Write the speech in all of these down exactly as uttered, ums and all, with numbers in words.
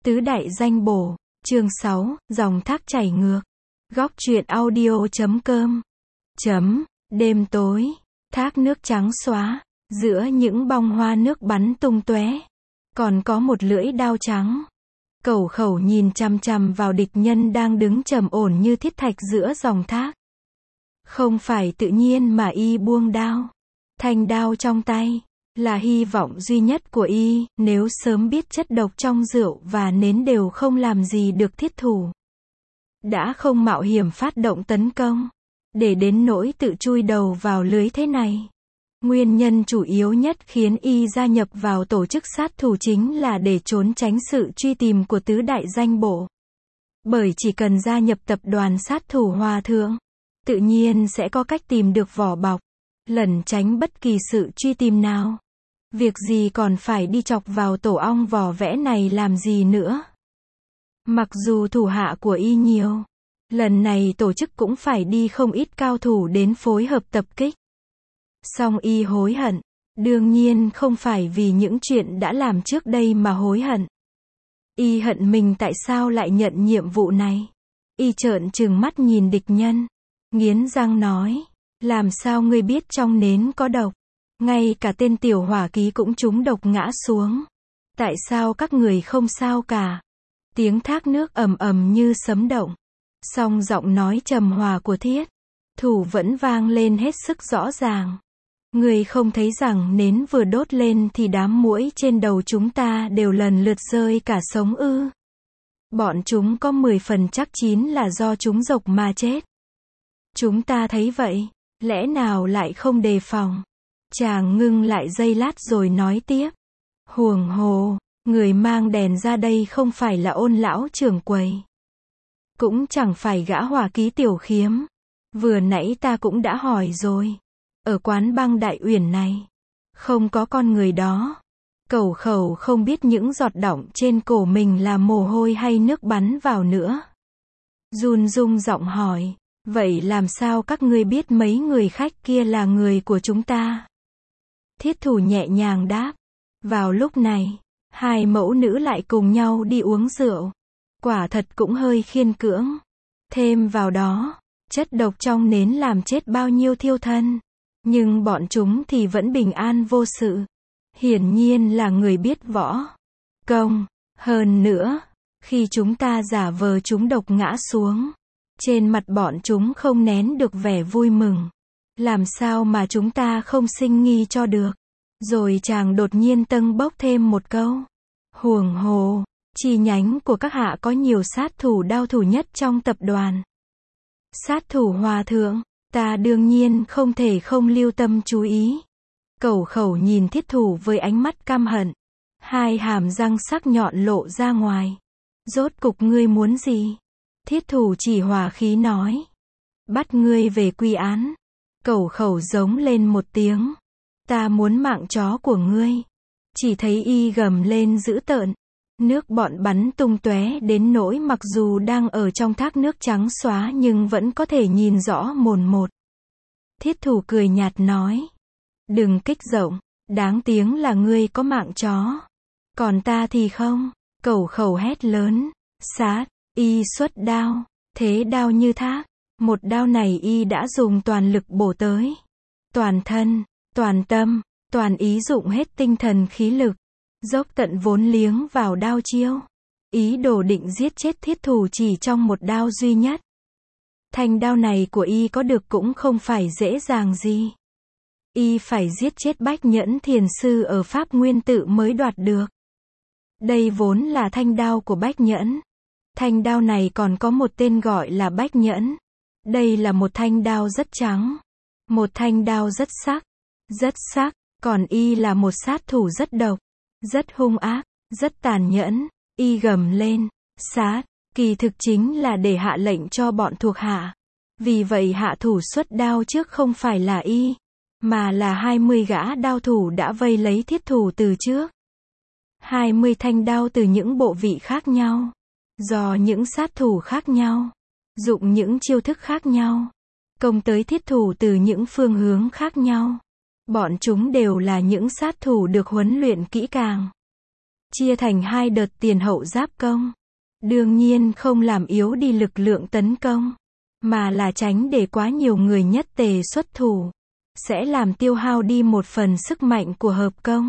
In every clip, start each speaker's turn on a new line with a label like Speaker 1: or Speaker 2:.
Speaker 1: Tứ đại danh bổ, chương sáu, dòng thác chảy ngược. Góc truyện audio chấm com. Chấm, đêm tối, thác nước trắng xóa, giữa những bông hoa nước bắn tung tóe, còn có một lưỡi đao trắng. Cẩu Khẩu nhìn chằm chằm vào địch nhân đang đứng trầm ổn như thiết thạch giữa dòng thác. Không phải tự nhiên mà y buông đao. Thanh đao trong tay là hy vọng duy nhất của y, nếu sớm biết chất độc trong rượu và nến đều không làm gì được thiết thủ. Đã không mạo hiểm phát động tấn công, để đến nỗi tự chui đầu vào lưới thế này. Nguyên nhân chủ yếu nhất khiến y gia nhập vào tổ chức sát thủ chính là để trốn tránh sự truy tìm của tứ đại danh bổ. Bởi chỉ cần gia nhập tập đoàn sát thủ Hòa Thượng, tự nhiên sẽ có cách tìm được vỏ bọc, lẩn tránh bất kỳ sự truy tìm nào. Việc gì còn phải đi chọc vào tổ ong vò vẽ này làm gì nữa. Mặc dù thủ hạ của y nhiều, lần này tổ chức cũng phải đi không ít cao thủ đến phối hợp tập kích. Song y hối hận, đương nhiên không phải vì những chuyện đã làm trước đây mà hối hận. Y hận mình tại sao lại nhận nhiệm vụ này. Y trợn trừng mắt nhìn địch nhân, nghiến răng nói, làm sao ngươi biết trong nến có độc? Ngay cả tên tiểu hỏa ký cũng trúng độc ngã xuống. Tại sao các người không sao cả? Tiếng thác nước ầm ầm như sấm động. Song giọng nói trầm hòa của thiết thủ vẫn vang lên hết sức rõ ràng. Người không thấy rằng nến vừa đốt lên thì đám muỗi trên đầu chúng ta đều lần lượt rơi cả sống ư? Bọn chúng có mười phần chắc chín là do chúng độc mà chết. Chúng ta thấy vậy, lẽ nào lại không đề phòng? Chàng ngưng lại giây lát rồi nói tiếp. Huồng hồ, người mang đèn ra đây không phải là Ôn lão trưởng quầy. Cũng chẳng phải gã Hỏa ký tiểu khiếm. Vừa nãy ta cũng đã hỏi rồi. Ở quán băng Đại Uyển này, không có con người đó. Cẩu Khẩu không biết những giọt đọng trên cổ mình là mồ hôi hay nước bắn vào nữa. Run rung giọng hỏi, vậy làm sao các ngươi biết mấy người khách kia là người của chúng ta? Thiết thủ nhẹ nhàng đáp, vào lúc này, hai mẫu nữ lại cùng nhau đi uống rượu. Quả thật cũng hơi khiên cưỡng. Thêm vào đó, chất độc trong nến làm chết bao nhiêu thiêu thân. Nhưng bọn chúng thì vẫn bình an vô sự. Hiển nhiên là người biết võ công. Hơn nữa, khi chúng ta giả vờ chúng độc ngã xuống, trên mặt bọn chúng không nén được vẻ vui mừng. Làm sao mà chúng ta không sinh nghi cho được? Rồi chàng đột nhiên tâng bốc thêm một câu. Huồng hồ, chi nhánh của các hạ có nhiều sát thủ đao thủ nhất trong tập đoàn. Sát thủ Hòa Thượng, ta đương nhiên không thể không lưu tâm chú ý. Cẩu Khẩu nhìn thiết thủ với ánh mắt căm hận. Hai hàm răng sắc nhọn lộ ra ngoài. Rốt cục ngươi muốn gì? Thiết thủ chỉ hỏa khí nói. Bắt ngươi về quy án. Cẩu Khẩu giống lên một tiếng. Ta muốn mạng chó của ngươi. Chỉ thấy y gầm lên dữ tợn. Nước bọn bắn tung tóe đến nỗi mặc dù đang ở trong thác nước trắng xóa nhưng vẫn có thể nhìn rõ mồn một. Thiết thủ cười nhạt nói. Đừng kích rộng, đáng tiếng là ngươi có mạng chó. Còn ta thì không. Cẩu Khẩu hét lớn. Sát, y xuất đao. Thế đao như thác. Một đao này y đã dùng toàn lực bổ tới. Toàn thân, toàn tâm, toàn ý dụng hết tinh thần khí lực. Dốc tận vốn liếng vào đao chiêu. Ý đồ định giết chết thiết thủ chỉ trong một đao duy nhất. Thanh đao này của y có được cũng không phải dễ dàng gì. Y phải giết chết Bách Nhẫn thiền sư ở Pháp Nguyên Tự mới đoạt được. Đây vốn là thanh đao của Bách Nhẫn. Thanh đao này còn có một tên gọi là Bách Nhẫn. Đây là một thanh đao rất trắng. Một thanh đao rất sắc. Rất sắc. Còn y là một sát thủ rất độc. Rất hung ác. Rất tàn nhẫn. Y gầm lên. Sát. Kỳ thực chính là để hạ lệnh cho bọn thuộc hạ. Vì vậy hạ thủ xuất đao trước không phải là y, mà là hai mươi gã đao thủ đã vây lấy thiết thủ từ trước. hai mươi thanh đao từ những bộ vị khác nhau. Do những sát thủ khác nhau. Dụng những chiêu thức khác nhau. Công tới thiết thủ từ những phương hướng khác nhau. Bọn chúng đều là những sát thủ được huấn luyện kỹ càng. chia thành hai đợt tiền hậu giáp công. Đương nhiên không làm yếu đi lực lượng tấn công, mà là tránh để quá nhiều người nhất tề xuất thủ, sẽ làm tiêu hao đi một phần sức mạnh của hợp công.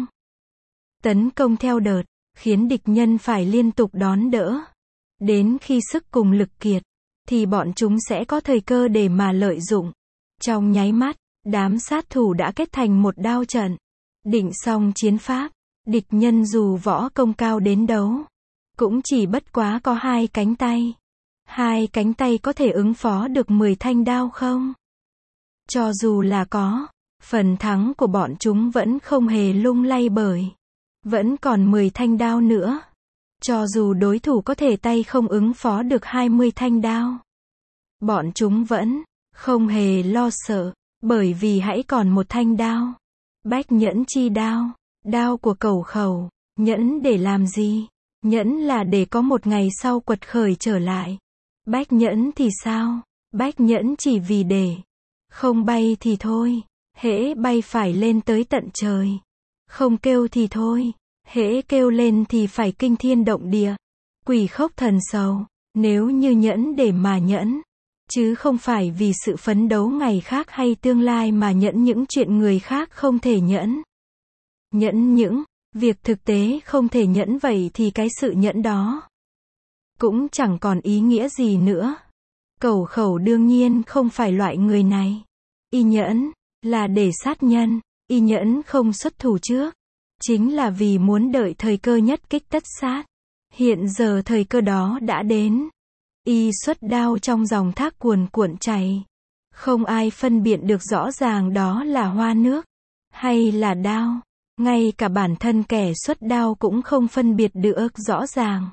Speaker 1: Tấn công theo đợt, khiến địch nhân phải liên tục đón đỡ. Đến khi sức cùng lực kiệt, thì bọn chúng sẽ có thời cơ để mà lợi dụng. Trong nháy mắt, đám sát thủ đã kết thành một đao trận. Định xong chiến pháp, địch nhân dù võ công cao đến đấu, cũng chỉ bất quá có hai cánh tay. Hai cánh tay có thể ứng phó được mười thanh đao không? Cho dù là có, phần thắng của bọn chúng vẫn không hề lung lay bởi vẫn còn mười thanh đao nữa. Cho dù đối thủ có thể tay không ứng phó được hai mươi thanh đao, bọn chúng vẫn không hề lo sợ, bởi vì hãy còn một thanh đao. Bách nhẫn chi đao, đao của Cẩu Khẩu. Nhẫn để làm gì? Nhẫn là để có một ngày sau quật khởi trở lại. Bách nhẫn thì sao? Bách nhẫn chỉ vì để không bay thì thôi, hễ bay phải lên tới tận trời. Không kêu thì thôi, hễ kêu lên thì phải kinh thiên động địa, quỷ khốc thần sầu. Nếu như nhẫn để mà nhẫn, chứ không phải vì sự phấn đấu ngày khác hay tương lai mà nhẫn những chuyện người khác không thể nhẫn. Nhẫn những việc thực tế không thể nhẫn, vậy thì cái sự nhẫn đó cũng chẳng còn ý nghĩa gì nữa. Cẩu Khẩu đương nhiên không phải loại người này. Y nhẫn là để sát nhân, y nhẫn không xuất thủ trước, chính là vì muốn đợi thời cơ nhất kích tất sát. Hiện giờ thời cơ đó đã đến. Y xuất đao trong dòng thác cuồn cuộn chảy. Không ai phân biệt được rõ ràng đó là hoa nước hay là đao. Ngay cả bản thân kẻ xuất đao cũng không phân biệt được rõ ràng.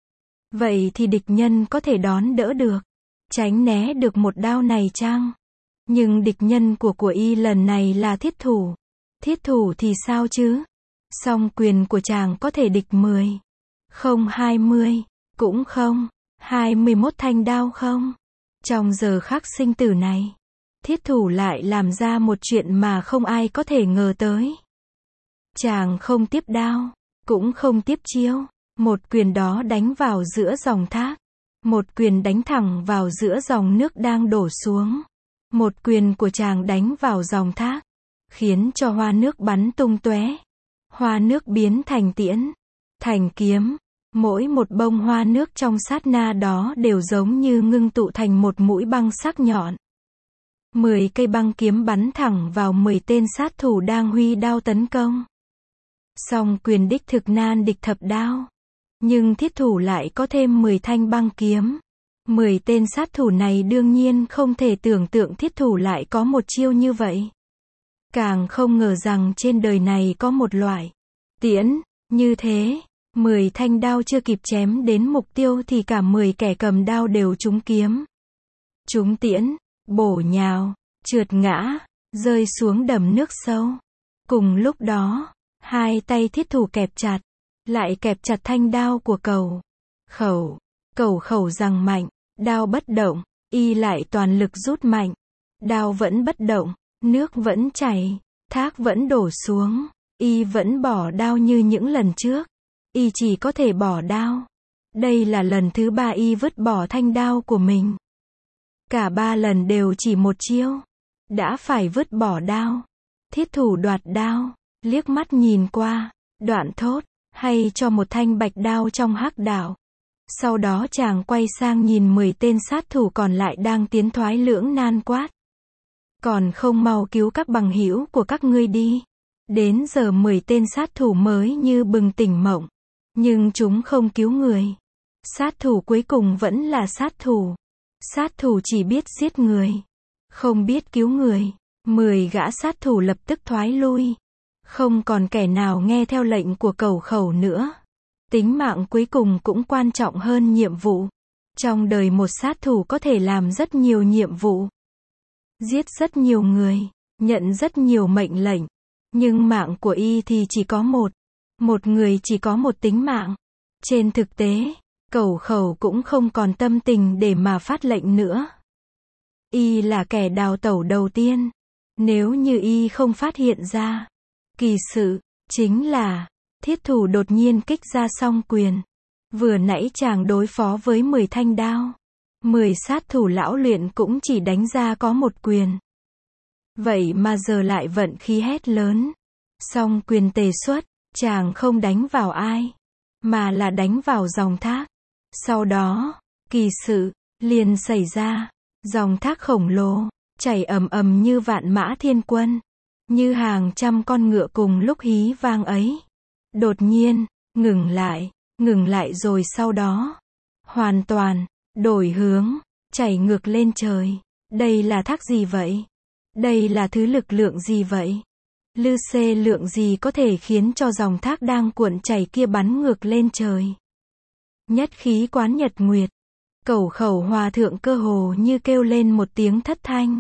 Speaker 1: Vậy thì địch nhân có thể đón đỡ được, tránh né được một đao này chăng? Nhưng địch nhân của của y lần này là thiết thủ. Thiết thủ thì sao chứ? Song quyền của chàng có thể địch mười, không hai mươi, cũng không hai mươi mốt thanh đao không? Trong giờ khắc sinh tử này, thiết thủ lại làm ra một chuyện mà không ai có thể ngờ tới. Chàng không tiếp đao, cũng không tiếp chiêu. Một quyền đó đánh vào giữa dòng thác. Một quyền đánh thẳng vào giữa dòng nước đang đổ xuống. Một quyền của chàng đánh vào dòng thác, khiến cho hoa nước bắn tung tóe. Hoa nước biến thành tiễn, thành kiếm. Mỗi một bông hoa nước trong sát na đó đều giống như ngưng tụ thành một mũi băng sắc nhọn. Mười cây băng kiếm bắn thẳng vào mười tên sát thủ đang huy đao tấn công. Song quyền đích thực nan địch thập đao. Nhưng thiết thủ lại có thêm mười thanh băng kiếm. mười tên sát thủ này đương nhiên không thể tưởng tượng thiết thủ lại có một chiêu như vậy. Càng không ngờ rằng trên đời này có một loại tiễn như thế. mười thanh đao chưa kịp chém đến mục tiêu thì cả mười kẻ cầm đao đều trúng kiếm. Trúng tiễn, bổ nhào, trượt ngã, rơi xuống đầm nước sâu. Cùng lúc đó, hai tay thiết thủ kẹp chặt, lại kẹp chặt thanh đao của Cẩu Khẩu. Cẩu Khẩu giằng mạnh, đao bất động, y lại toàn lực rút mạnh. Đao vẫn bất động, nước vẫn chảy, thác vẫn đổ xuống, y vẫn bỏ đao như những lần trước. Y chỉ có thể bỏ đao. Đây là lần thứ ba y vứt bỏ thanh đao của mình. Cả ba lần đều chỉ một chiêu, đã phải vứt bỏ đao. Thiết thủ đoạt đao, liếc mắt nhìn qua, đoạn thốt, hay cho một thanh bạch đao trong hắc đạo. Sau đó chàng quay sang nhìn mười tên sát thủ còn lại đang tiến thoái lưỡng nan quát. Còn không mau cứu các bằng hữu của các ngươi đi. Đến giờ mười tên sát thủ mới như bừng tỉnh mộng. Nhưng chúng không cứu người. Sát thủ cuối cùng vẫn là sát thủ. Sát thủ chỉ biết giết người, không biết cứu người. Mười gã sát thủ lập tức thoái lui. Không còn kẻ nào nghe theo lệnh của Cẩu Khẩu nữa. Tính mạng cuối cùng cũng quan trọng hơn nhiệm vụ. Trong đời một sát thủ có thể làm rất nhiều nhiệm vụ, giết rất nhiều người, nhận rất nhiều mệnh lệnh. Nhưng mạng của y thì chỉ có một. Một người chỉ có một tính mạng. Trên thực tế, Cẩu Khẩu cũng không còn tâm tình để mà phát lệnh nữa. Y là kẻ đào tẩu đầu tiên. Nếu như y không phát hiện ra, kỳ sự chính là Thiết thủ đột nhiên kích ra song quyền. Vừa nãy chàng đối phó với mười thanh đao. Mười sát thủ lão luyện cũng chỉ đánh ra có một quyền. Vậy mà giờ lại vận khí hét lớn. Song quyền tề xuất, chàng không đánh vào ai, mà là đánh vào dòng thác. Sau đó, kỳ sự liền xảy ra. Dòng thác khổng lồ, chảy ầm ầm như vạn mã thiên quân. Như hàng trăm con ngựa cùng lúc hí vang ấy. Đột nhiên, ngừng lại, ngừng lại rồi sau đó, hoàn toàn, đổi hướng, chảy ngược lên trời. Đây là thác gì vậy? Đây là thứ lực lượng gì vậy? Lư xê lượng gì có thể khiến cho dòng thác đang cuộn chảy kia bắn ngược lên trời? Nhất khí quán nhật nguyệt. Cẩu khẩu hòa thượng cơ hồ như kêu lên một tiếng thất thanh.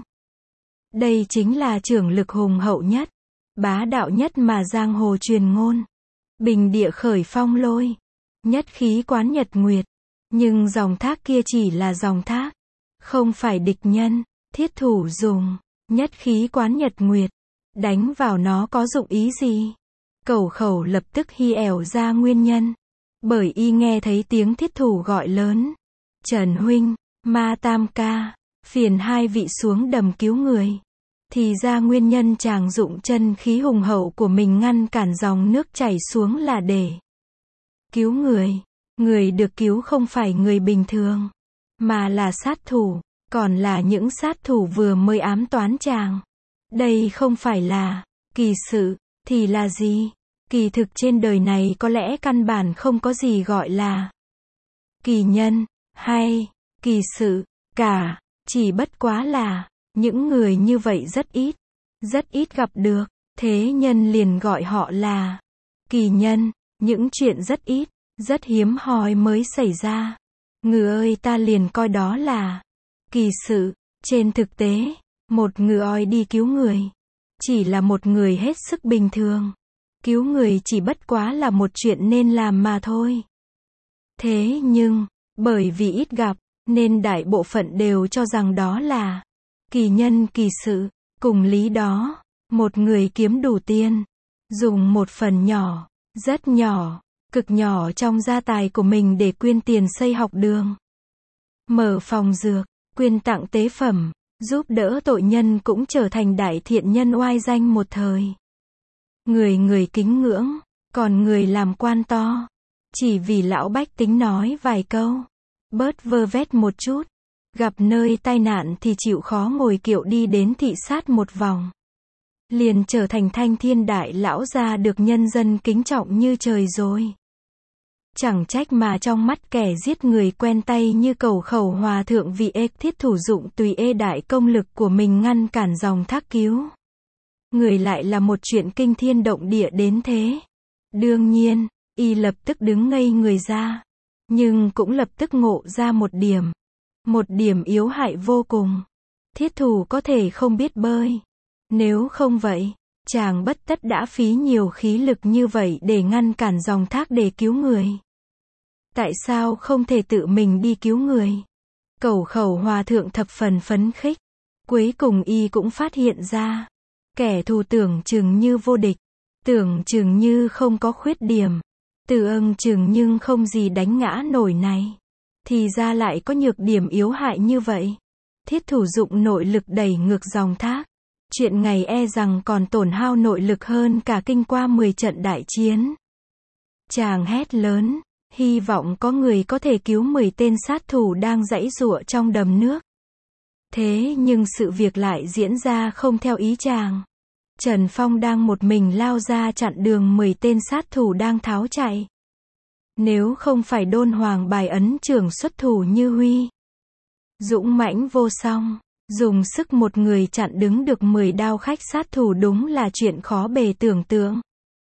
Speaker 1: Đây chính là trưởng lực hùng hậu nhất, bá đạo nhất mà giang hồ truyền ngôn. Bình địa khởi phong lôi, nhất khí quán nhật nguyệt. Nhưng dòng thác kia chỉ là dòng thác, không phải địch nhân. Thiết thủ dùng nhất khí quán nhật nguyệt, đánh vào nó có dụng ý gì? Cẩu khẩu lập tức hi ẻo ra nguyên nhân. Bởi y nghe thấy tiếng thiết thủ gọi lớn. Trần huynh, Ma Tam ca, phiền hai vị xuống đầm cứu người. Thì ra nguyên nhân chàng dụng chân khí hùng hậu của mình ngăn cản dòng nước chảy xuống là để cứu người. Người được cứu không phải người bình thường, mà là sát thủ, còn là những sát thủ vừa mới ám toán chàng. Đây không phải là kỳ sự, thì là gì? Kỳ thực trên đời này có lẽ căn bản không có gì gọi là kỳ nhân, hay kỳ sự, cả. Chỉ bất quá là, những người như vậy rất ít, rất ít gặp được, thế nhân liền gọi họ là kỳ nhân. Những chuyện rất ít, rất hiếm hoi mới xảy ra. Ngừ ơi ta liền coi đó là kỳ sự. Trên thực tế, một ngừ oi đi cứu người, chỉ là một người hết sức bình thường. Cứu người chỉ bất quá là một chuyện nên làm mà thôi. Thế nhưng, bởi vì ít gặp, nên đại bộ phận đều cho rằng đó là kỳ nhân kỳ sự. Cùng lý đó, một người kiếm đủ tiền, dùng một phần nhỏ, rất nhỏ, cực nhỏ trong gia tài của mình để quyên tiền xây học đường, mở phòng dược, quyên tặng tế phẩm, giúp đỡ tội nhân cũng trở thành đại thiện nhân oai danh một thời. Người người kính ngưỡng, còn người làm quan to, chỉ vì lão bách tính nói vài câu, bớt vơ vét một chút, gặp nơi tai nạn thì chịu khó ngồi kiệu đi đến thị sát một vòng. Liền trở thành thanh thiên đại lão gia được nhân dân kính trọng như trời rồi. Chẳng trách mà trong mắt kẻ giết người quen tay như Cẩu khẩu hòa thượng vì ê thiết thủ dụng tùy ê đại công lực của mình ngăn cản dòng thác cứu người lại là một chuyện kinh thiên động địa đến thế. Đương nhiên, y lập tức đứng ngây người ra, nhưng cũng lập tức ngộ ra một điểm, một điểm yếu hại vô cùng. Thiết thủ có thể không biết bơi, nếu không vậy, chàng bất tất đã phí nhiều khí lực như vậy để ngăn cản dòng thác để cứu người. Tại sao không thể tự mình đi cứu người? Cẩu khẩu hòa thượng thập phần phấn khích. Cuối cùng y cũng phát hiện ra, kẻ thù tưởng chừng như vô địch, tưởng chừng như không có khuyết điểm, từ ưng chừng nhưng không gì đánh ngã nổi này, thì ra lại có nhược điểm yếu hại như vậy. Thiết thủ dụng nội lực đẩy ngược dòng thác. Chuyện ngày e rằng còn tổn hao nội lực hơn cả kinh qua mười trận đại chiến. Chàng hét lớn, hy vọng có người có thể cứu mười tên sát thủ đang giãy giụa trong đầm nước. Thế nhưng sự việc lại diễn ra không theo ý chàng. Trần Phong đang một mình lao ra chặn đường mười tên sát thủ đang tháo chạy. Nếu không phải đôn hoàng bài ấn trưởng xuất thủ như Huy dũng mãnh vô song, dùng sức một người chặn đứng được mười đao khách sát thủ đúng là chuyện khó bề tưởng tượng.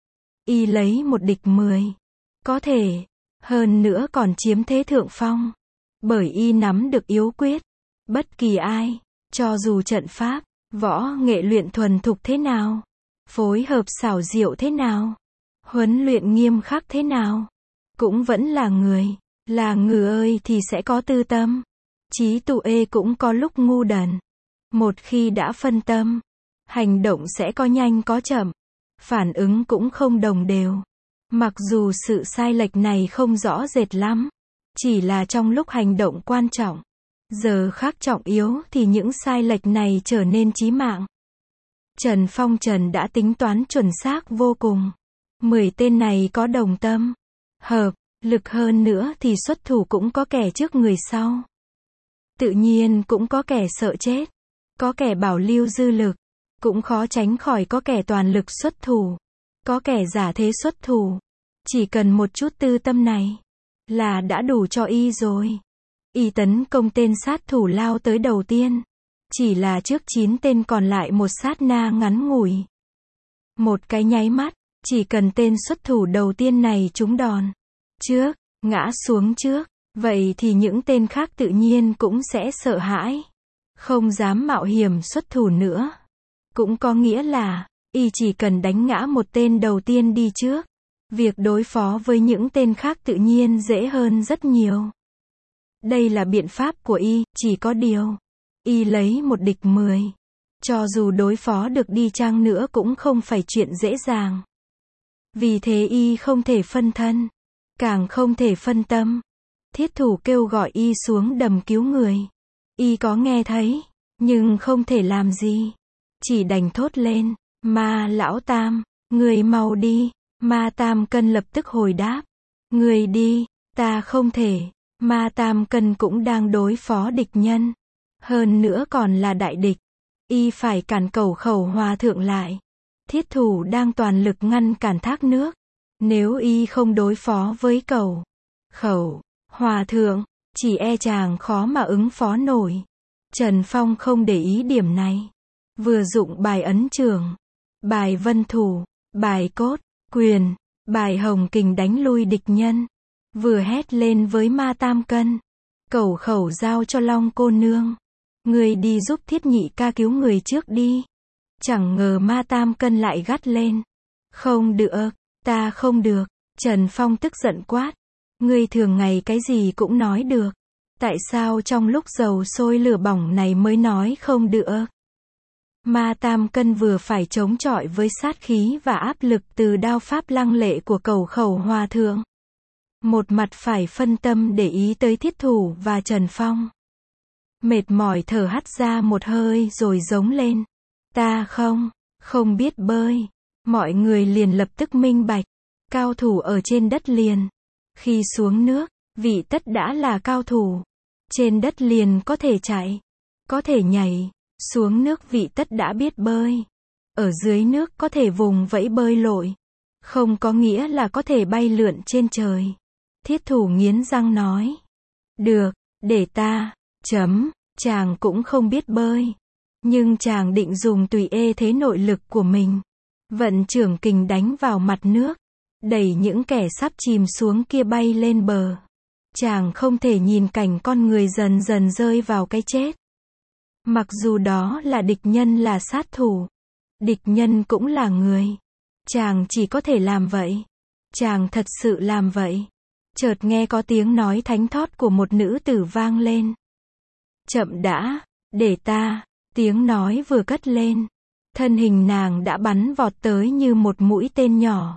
Speaker 1: Y lấy một địch mười, có thể, hơn nữa còn chiếm thế thượng phong. Bởi y nắm được yếu quyết. Bất kỳ ai, cho dù trận pháp, võ nghệ luyện thuần thục thế nào, phối hợp xảo diệu thế nào, huấn luyện nghiêm khắc thế nào, cũng vẫn là người. Là ngừ ơi thì sẽ có tư tâm. Trí tuệ cũng có lúc ngu đần. Một khi đã phân tâm, hành động sẽ có nhanh có chậm, phản ứng cũng không đồng đều. Mặc dù sự sai lệch này không rõ rệt lắm, chỉ là trong lúc hành động quan trọng, giờ khắc trọng yếu thì những sai lệch này trở nên chí mạng. Trần Phong Trần đã tính toán chuẩn xác vô cùng. Mười tên này có đồng tâm, hợp, lực hơn nữa thì xuất thủ cũng có kẻ trước người sau. Tự nhiên cũng có kẻ sợ chết, có kẻ bảo lưu dư lực, cũng khó tránh khỏi có kẻ toàn lực xuất thủ, có kẻ giả thế xuất thủ. Chỉ cần một chút tư tâm này là đã đủ cho y rồi. Y tấn công tên sát thủ lao tới đầu tiên, chỉ là trước chín tên còn lại một sát na ngắn ngủi. Một cái nháy mắt, chỉ cần tên xuất thủ đầu tiên này trúng đòn trước, ngã xuống trước, vậy thì những tên khác tự nhiên cũng sẽ sợ hãi, không dám mạo hiểm xuất thủ nữa. Cũng có nghĩa là, y chỉ cần đánh ngã một tên đầu tiên đi trước, việc đối phó với những tên khác tự nhiên dễ hơn rất nhiều. Đây là biện pháp của y, chỉ có điều, y lấy một địch mười. Cho dù đối phó được đi chăng nữa cũng không phải chuyện dễ dàng. Vì thế y không thể phân thân, càng không thể phân tâm. Thiết thủ kêu gọi y xuống đầm cứu người. Y có nghe thấy, nhưng không thể làm gì. Chỉ đành thốt lên, Ma Lão Tam, người mau đi. Ma Tam Cân lập tức hồi đáp, người đi, ta không thể. Ma Tam Cân cũng đang đối phó địch nhân, hơn nữa còn là đại địch. Y phải cản Cẩu Khẩu Hòa Thượng lại. Thiết thủ đang toàn lực ngăn cản thác nước. Nếu y không đối phó với Cẩu Khẩu Hòa Thượng, chỉ e chàng khó mà ứng phó nổi. Trần Phong không để ý điểm này. Vừa dụng bài ấn trường, bài vân thủ, bài cốt quyền, bài hồng kình đánh lui địch nhân. Vừa hét lên với Ma Tam Cân, Cẩu Khẩu giao cho Long cô nương, người đi giúp Thiết nhị ca cứu người trước đi. Chẳng ngờ Ma Tam Cân lại gắt lên, không được, ta không được. Trần Phong tức giận quát, ngươi thường ngày cái gì cũng nói được, tại sao trong lúc dầu sôi lửa bỏng này mới nói không được? Ma Tam Cân vừa phải chống chọi với sát khí và áp lực từ đao pháp lăng lệ của Cẩu Khẩu Hòa Thượng, một mặt phải phân tâm để ý tới thiết thủ và Trần Phong. Mệt mỏi thở hắt ra một hơi rồi giống lên, ta không, không biết bơi. Mọi người liền lập tức minh bạch, cao thủ ở trên đất liền, khi xuống nước, vị tất đã là cao thủ. Trên đất liền có thể chạy, có thể nhảy, xuống nước vị tất đã biết bơi. Ở dưới nước có thể vùng vẫy bơi lội, không có nghĩa là có thể bay lượn trên trời. Thiết thủ nghiến răng nói, được, để ta, chấm, chàng cũng không biết bơi. Nhưng chàng định dùng tùy ê thế nội lực của mình, vận trưởng kình đánh vào mặt nước, đẩy những kẻ sắp chìm xuống kia bay lên bờ. Chàng không thể nhìn cảnh con người dần dần rơi vào cái chết. Mặc dù đó là địch nhân là sát thủ, địch nhân cũng là người. Chàng chỉ có thể làm vậy. Chàng thật sự làm vậy. Chợt nghe có tiếng nói thánh thót của một nữ tử vang lên. Chậm đã, để ta. Tiếng nói vừa cất lên, thân hình nàng đã bắn vọt tới như một mũi tên nhỏ.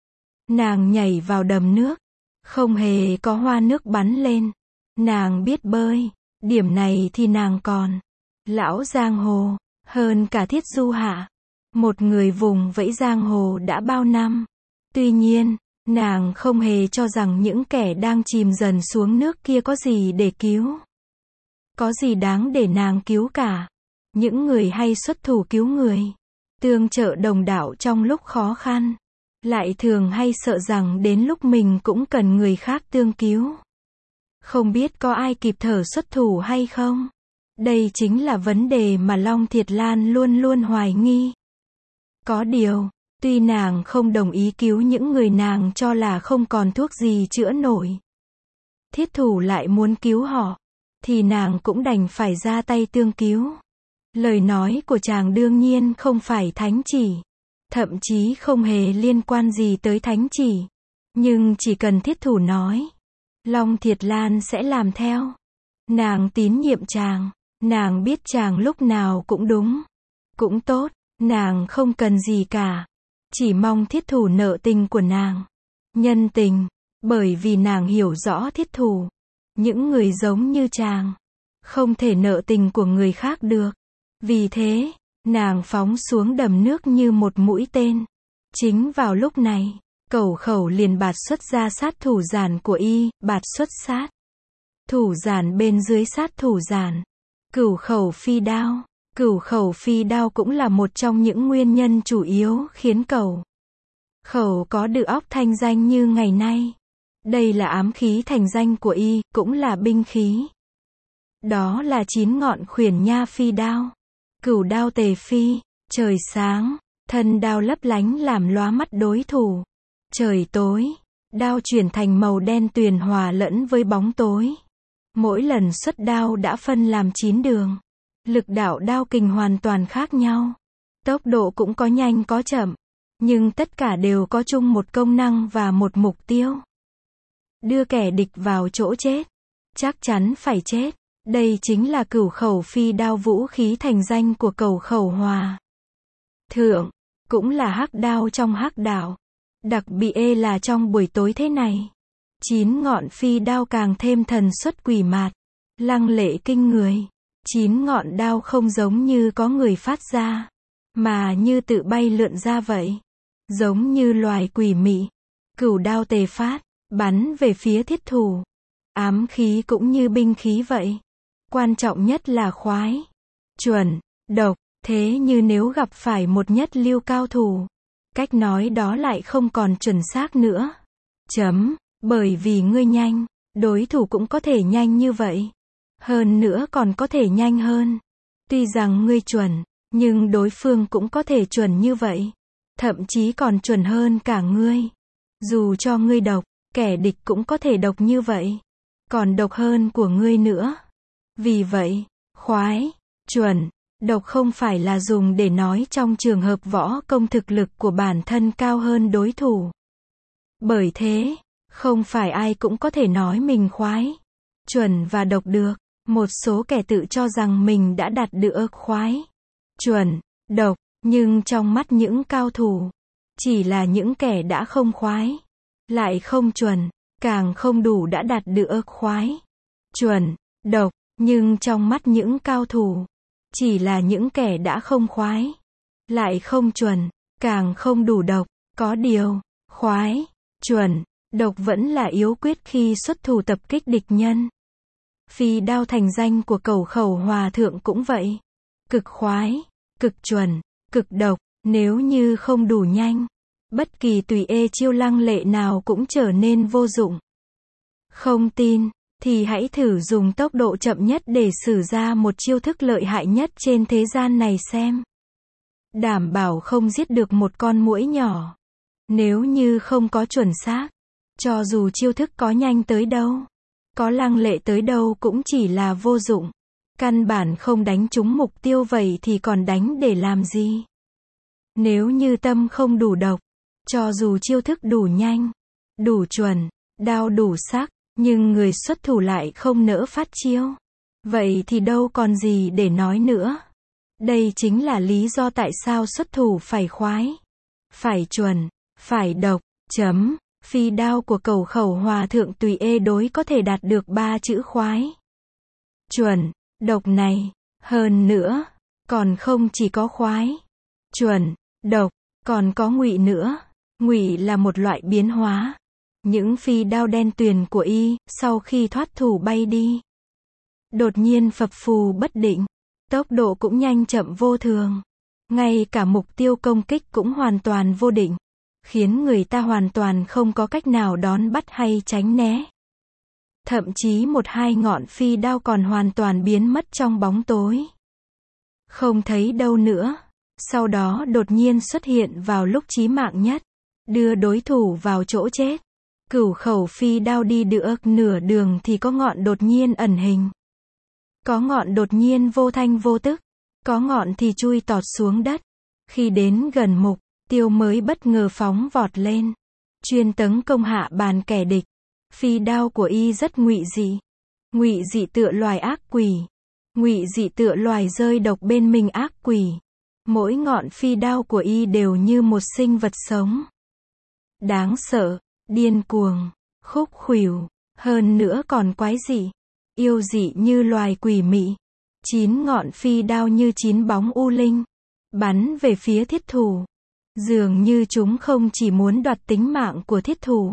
Speaker 1: Nàng nhảy vào đầm nước, không hề có hoa nước bắn lên. Nàng biết bơi, điểm này thì nàng còn lão giang hồ, hơn cả Thiết Du Hạ, một người vùng vẫy giang hồ đã bao năm. Tuy nhiên, nàng không hề cho rằng những kẻ đang chìm dần xuống nước kia có gì để cứu, có gì đáng để nàng cứu cả. Những người hay xuất thủ cứu người, tương trợ đồng đạo trong lúc khó khăn, lại thường hay sợ rằng đến lúc mình cũng cần người khác tương cứu. Không biết có ai kịp thở xuất thủ hay không? Đây chính là vấn đề mà Long Thiệt Lan luôn luôn hoài nghi. Có điều, tuy nàng không đồng ý cứu những người nàng cho là không còn thuốc gì chữa nổi, thiết thủ lại muốn cứu họ, thì nàng cũng đành phải ra tay tương cứu. Lời nói của chàng đương nhiên không phải thánh chỉ, thậm chí không hề liên quan gì tới thánh chỉ. Nhưng chỉ cần thiết thủ nói, Long Thiệt Lan sẽ làm theo. Nàng tín nhiệm chàng, nàng biết chàng lúc nào cũng đúng, cũng tốt, nàng không cần gì cả, chỉ mong thiết thủ nợ tình của nàng. nhân tình, bởi vì nàng hiểu rõ thiết thủ. Những người giống như chàng, không thể nợ tình của người khác được. Vì thế, nàng phóng xuống đầm nước như một mũi tên. Chính vào lúc này, Cẩu Khẩu liền bạt xuất ra sát thủ giản của y, bạt xuất sát. Thủ giản bên dưới sát thủ giản. Cửu khẩu phi đao. Cửu khẩu phi đao cũng là một trong những nguyên nhân chủ yếu khiến Cẩu Khẩu có được óc thanh danh như ngày nay. Đây là ám khí thành danh của y, cũng là binh khí. Đó là chín ngọn khuyển nha phi đao. Cửu đao tề phi. Trời sáng, thân đao lấp lánh làm lóa mắt đối thủ. Trời tối, đao chuyển thành màu đen tuyền hòa lẫn với bóng tối. Mỗi lần xuất đao đã phân làm chín đường. Lực đạo đao kình hoàn toàn khác nhau. Tốc độ cũng có nhanh có chậm. Nhưng tất cả đều có chung một công năng và một mục tiêu. Đưa kẻ địch vào chỗ chết. Chắc chắn phải chết. Đây chính là cửu khẩu phi đao, vũ khí thành danh của Cẩu Khẩu Hòa Thượng. Cũng là hắc đao trong hắc đạo. Đặc biệt là trong buổi tối thế này. Chín ngọn phi đao càng thêm thần xuất quỷ mạt. Lăng lệ kinh người. Chín ngọn đao không giống như có người phát ra, mà như tự bay lượn ra vậy. Giống như loài quỷ mị. Cửu đao tề phát, bắn về phía thiết thủ. Ám khí cũng như binh khí vậy. Quan trọng nhất là khoái, chuẩn, độc. Thế như nếu gặp phải một nhất lưu cao thủ, cách nói đó lại không còn chuẩn xác nữa. Chấm, bởi vì ngươi nhanh, đối thủ cũng có thể nhanh như vậy. Hơn nữa còn có thể nhanh hơn. Tuy rằng ngươi chuẩn, nhưng đối phương cũng có thể chuẩn như vậy. Thậm chí còn chuẩn hơn cả ngươi. Dù cho ngươi độc, kẻ địch cũng có thể độc như vậy. Còn độc hơn của ngươi nữa. Vì vậy, khoái, chuẩn, độc không phải là dùng để nói trong trường hợp võ công thực lực của bản thân cao hơn đối thủ. Bởi thế, không phải ai cũng có thể nói mình khoái, chuẩn và độc được. Một số kẻ tự cho rằng mình đã đạt được khoái, chuẩn, độc, nhưng trong mắt những cao thủ, chỉ là những kẻ đã không khoái, lại không chuẩn, càng không đủ đã đạt được khoái, chuẩn, độc, nhưng trong mắt những cao thủ, chỉ là những kẻ đã không khoái, lại không chuẩn, càng không đủ độc. Có điều, khoái, chuẩn, độc vẫn là yếu quyết khi xuất thủ tập kích địch nhân. Phi đao thành danh của Cẩu Khẩu Hòa Thượng cũng vậy. Cực khoái, cực chuẩn, cực độc. Nếu như không đủ nhanh, bất kỳ tùy ê chiêu lăng lệ nào cũng trở nên vô dụng. Không tin, thì hãy thử dùng tốc độ chậm nhất để sử ra một chiêu thức lợi hại nhất trên thế gian này xem. Đảm bảo không giết được một con muỗi nhỏ. Nếu như không có chuẩn xác, cho dù chiêu thức có nhanh tới đâu, có lăng lệ tới đâu cũng chỉ là vô dụng. Căn bản không đánh trúng mục tiêu, vậy thì còn đánh để làm gì? Nếu như tâm không đủ độc, cho dù chiêu thức đủ nhanh, đủ chuẩn, đao đủ sắc, nhưng người xuất thủ lại không nỡ phát chiêu, vậy thì đâu còn gì để nói nữa. Đây chính là lý do tại sao xuất thủ phải khoái, phải chuẩn, phải độc. Chấm. Phi đao của Cẩu Khẩu Hòa Thượng tùy ê đối có thể đạt được ba chữ khoái, chuẩn, độc này. Hơn nữa, còn không chỉ có khoái, chuẩn, độc, còn có ngụy nữa. Ngụy là một loại biến hóa. Những phi đao đen tuyền của y, sau khi thoát thủ bay đi, đột nhiên phập phù bất định, tốc độ cũng nhanh chậm vô thường. Ngay cả mục tiêu công kích cũng hoàn toàn vô định, khiến người ta hoàn toàn không có cách nào đón bắt hay tránh né. Thậm chí một hai ngọn phi đao còn hoàn toàn biến mất trong bóng tối, không thấy đâu nữa. Sau đó đột nhiên xuất hiện vào lúc chí mạng nhất, đưa đối thủ vào chỗ chết. Cửu khẩu phi đao đi được nửa đường thì có ngọn đột nhiên ẩn hình, có ngọn đột nhiên vô thanh vô tức, có ngọn thì chui tọt xuống đất. Khi đến gần mục tiêu mới bất ngờ phóng vọt lên, chuyên tấn công hạ bàn kẻ địch. Phi đao của y rất ngụy dị, ngụy dị tựa loài ác quỷ, ngụy dị tựa loài rơi độc bên mình ác quỷ. Mỗi ngọn phi đao của y đều như một sinh vật sống, đáng sợ, điên cuồng, khúc khuỷu, hơn nữa còn quái dị, yêu dị như loài quỷ mị. Chín ngọn phi đao như chín bóng u linh, bắn về phía thiết thủ. Dường như chúng không chỉ muốn đoạt tính mạng của thiết thủ,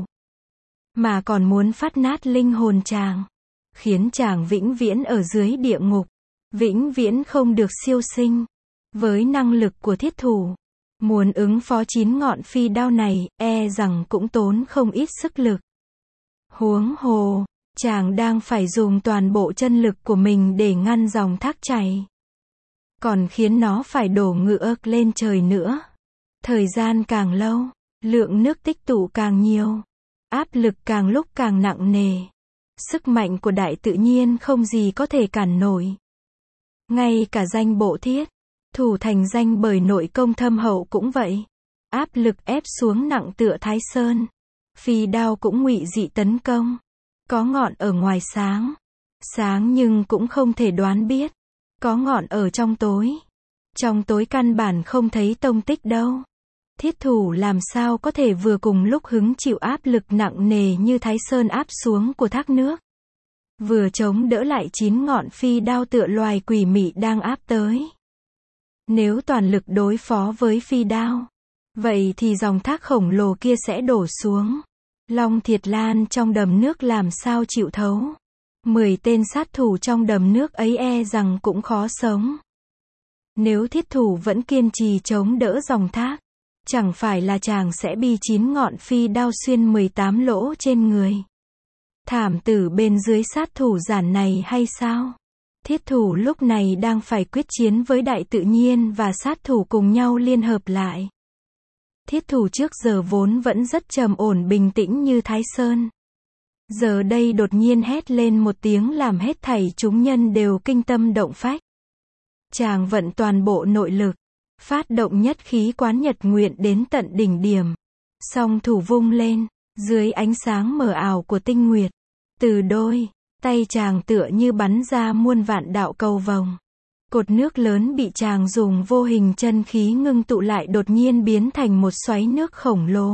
Speaker 1: mà còn muốn phát nát linh hồn chàng, khiến chàng vĩnh viễn ở dưới địa ngục, vĩnh viễn không được siêu sinh. Với năng lực của thiết thủ, muốn ứng phó chín ngọn phi đao này, e rằng cũng tốn không ít sức lực. Huống hồ, chàng đang phải dùng toàn bộ chân lực của mình để ngăn dòng thác chảy, còn khiến nó phải đổ ngựa lên trời nữa. Thời gian càng lâu, lượng nước tích tụ càng nhiều, áp lực càng lúc càng nặng nề. Sức mạnh của đại tự nhiên không gì có thể cản nổi. Ngay cả danh bộ thiết thủ thành danh bởi nội công thâm hậu cũng vậy. Áp lực ép xuống nặng tựa Thái Sơn. Phi đao cũng ngụy dị tấn công. Có ngọn ở ngoài sáng. Sáng nhưng cũng không thể đoán biết. Có ngọn ở trong tối. Trong tối căn bản không thấy tông tích đâu. Thiết thủ làm sao có thể vừa cùng lúc hứng chịu áp lực nặng nề như Thái Sơn áp xuống của thác nước, vừa chống đỡ lại chín ngọn phi đao tựa loài quỷ mị đang áp tới. Nếu toàn lực đối phó với phi đao, vậy thì dòng thác khổng lồ kia sẽ đổ xuống. Long Thiệt Lan trong đầm nước làm sao chịu thấu. Mười tên sát thủ trong đầm nước ấy e rằng cũng khó sống. Nếu thiết thủ vẫn kiên trì chống đỡ dòng thác, chẳng phải là chàng sẽ bị chín ngọn phi đao xuyên mười tám lỗ trên người. Thảm tử bên dưới sát thủ giản này hay sao? Thiết thủ lúc này đang phải quyết chiến với đại tự nhiên và sát thủ cùng nhau liên hợp lại. Thiết thủ trước giờ vốn vẫn rất trầm ổn bình tĩnh như Thái Sơn. Giờ đây đột nhiên hét lên một tiếng làm hết thảy chúng nhân đều kinh tâm động phách. Chàng vận toàn bộ nội lực, phát động nhất khí quán nhật nguyện đến tận đỉnh điểm. Song thủ vung lên, dưới ánh sáng mờ ảo của tinh nguyệt, từ đôi tay chàng tựa như bắn ra muôn vạn đạo cầu vồng. Cột nước lớn bị chàng dùng vô hình chân khí ngưng tụ lại đột nhiên biến thành một xoáy nước khổng lồ.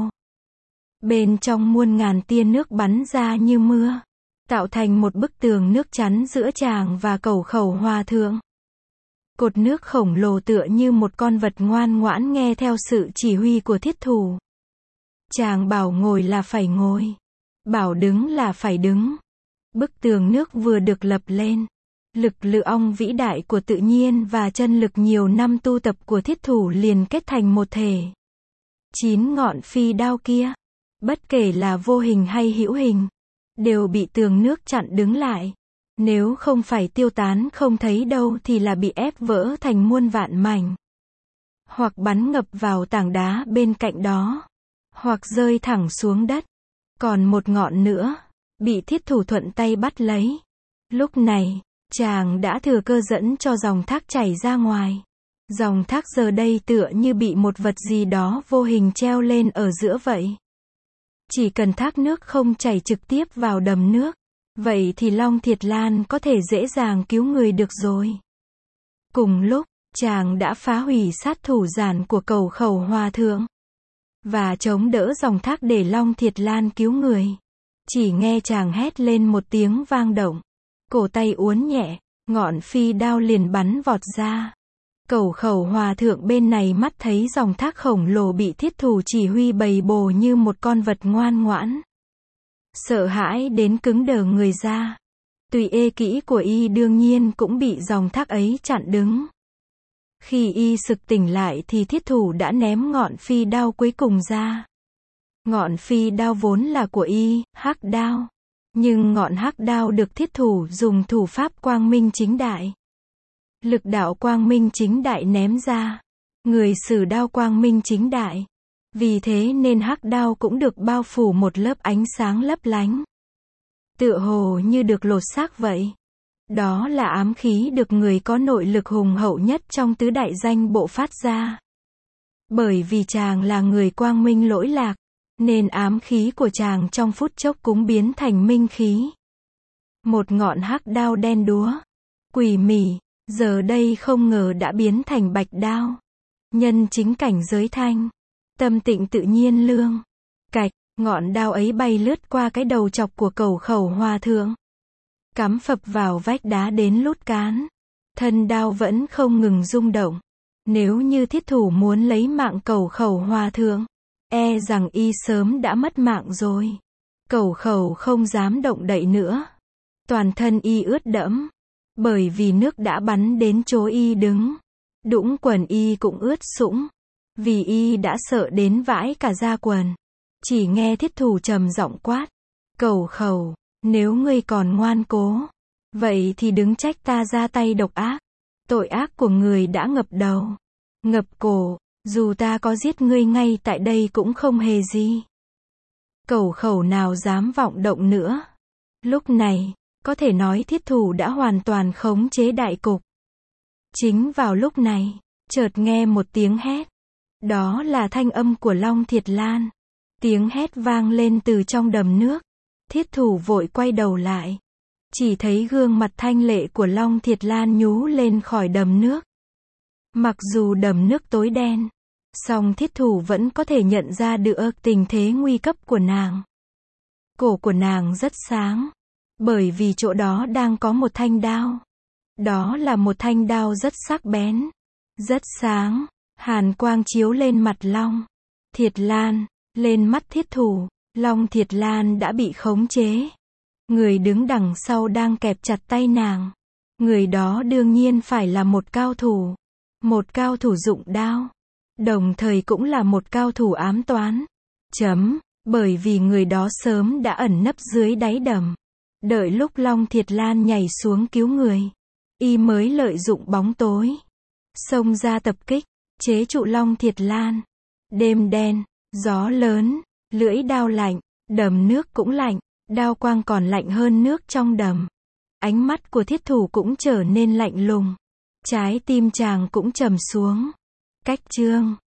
Speaker 1: Bên trong muôn ngàn tia nước bắn ra như mưa, tạo thành một bức tường nước chắn giữa chàng và Cẩu Khẩu Hòa Thượng. Cột nước khổng lồ tựa như một con vật ngoan ngoãn nghe theo sự chỉ huy của thiết thủ. Chàng bảo ngồi là phải ngồi, bảo đứng là phải đứng. Bức tường nước vừa được lập lên, lực lự ong vĩ đại của tự nhiên và chân lực nhiều năm tu tập của thiết thủ liền kết thành một thể. Chín ngọn phi đao kia, bất kể là vô hình hay hữu hình, đều bị tường nước chặn đứng lại. Nếu không phải tiêu tán không thấy đâu thì là bị ép vỡ thành muôn vạn mảnh, hoặc bắn ngập vào tảng đá bên cạnh đó, hoặc rơi thẳng xuống đất. Còn một ngọn nữa, bị thiết thủ thuận tay bắt lấy. Lúc này, chàng đã thừa cơ dẫn cho dòng thác chảy ra ngoài. Dòng thác giờ đây tựa như bị một vật gì đó vô hình treo lên ở giữa vậy. Chỉ cần thác nước không chảy trực tiếp vào đầm nước, vậy thì Long Thiệt Lan có thể dễ dàng cứu người được rồi. Cùng lúc, chàng đã phá hủy sát thủ giản của Cẩu Khẩu Hòa Thượng, và chống đỡ dòng thác để Long Thiệt Lan cứu người. Chỉ nghe chàng hét lên một tiếng vang động, cổ tay uốn nhẹ, ngọn phi đao liền bắn vọt ra. Cẩu Khẩu Hòa Thượng bên này mắt thấy dòng thác khổng lồ bị thiết thủ chỉ huy bầy bồ như một con vật ngoan ngoãn, sợ hãi đến cứng đờ người ra. Tùy ê kỹ của y đương nhiên cũng bị dòng thác ấy chặn đứng. Khi y sực tỉnh lại thì thiết thủ đã ném ngọn phi đao cuối cùng ra. Ngọn phi đao vốn là của y, hắc đao. Nhưng ngọn hắc đao được thiết thủ dùng thủ pháp quang minh chính đại. Lực đạo quang minh chính đại ném ra. Người sử đao quang minh chính đại. Vì thế nên hắc đao cũng được bao phủ một lớp ánh sáng lấp lánh. Tựa hồ như được lột xác vậy. Đó là ám khí được người có nội lực hùng hậu nhất trong tứ đại danh bộ phát ra. Bởi vì chàng là người quang minh lỗi lạc, nên ám khí của chàng trong phút chốc cũng biến thành minh khí. Một ngọn hắc đao đen đúa, quỷ mị, giờ đây không ngờ đã biến thành bạch đao. Nhân chính cảnh giới thanh, tâm tịnh tự nhiên lương, cạch, Ngọn đao ấy bay lướt qua cái đầu chọc của Cẩu Khẩu hòa thượng, cắm phập vào vách đá đến lút cán. Thân đao vẫn không ngừng rung động. Nếu như thiết thủ muốn lấy mạng Cẩu Khẩu hòa thượng, e rằng y sớm đã mất mạng rồi. Cẩu Khẩu không dám động đậy nữa. Toàn thân y ướt đẫm, bởi vì nước đã bắn đến chỗ y đứng. Đũng quần y cũng ướt sũng, vì y đã sợ đến vãi cả da quần. Chỉ nghe thiết thủ trầm giọng quát: Cẩu Khẩu, nếu ngươi còn ngoan cố, vậy thì đừng trách ta ra tay độc ác. Tội ác của người đã ngập đầu, ngập cổ, dù ta có giết ngươi ngay tại đây cũng không hề gì. Cẩu Khẩu nào dám vọng động nữa. Lúc này, có thể nói thiết thủ đã hoàn toàn khống chế đại cục. Chính vào lúc này, chợt nghe một tiếng hét. Đó là thanh âm của Long Thiệt Lan. Tiếng hét vang lên từ trong đầm nước. Thiết thủ vội quay đầu lại. Chỉ thấy gương mặt thanh lệ của Long Thiệt Lan nhú lên khỏi đầm nước. Mặc dù đầm nước tối đen, song thiết thủ vẫn có thể nhận ra được tình thế nguy cấp của nàng. Cổ của nàng rất sáng, bởi vì chỗ đó đang có một thanh đao. Đó là một thanh đao rất sắc bén, rất sáng, hàn quang chiếu lên mặt Long Thiệt Lan, lên mắt thiết thủ. Long Thiệt Lan đã bị khống chế. Người đứng đằng sau đang kẹp chặt tay nàng. Người đó đương nhiên phải là một cao thủ. Một cao thủ dụng đao. Đồng thời cũng là một cao thủ ám toán. Chấm, bởi vì người đó sớm đã ẩn nấp dưới đáy đầm. Đợi lúc Long Thiệt Lan nhảy xuống cứu người, y mới lợi dụng bóng tối, xông ra tập kích, chế trụ Long Thiệt Lan. Đêm đen, gió lớn, lưỡi đao lạnh, đầm nước cũng lạnh, đao quang còn lạnh hơn nước trong đầm. Ánh mắt của thiết thủ cũng trở nên lạnh lùng. Trái tim chàng cũng trầm xuống. Cách chương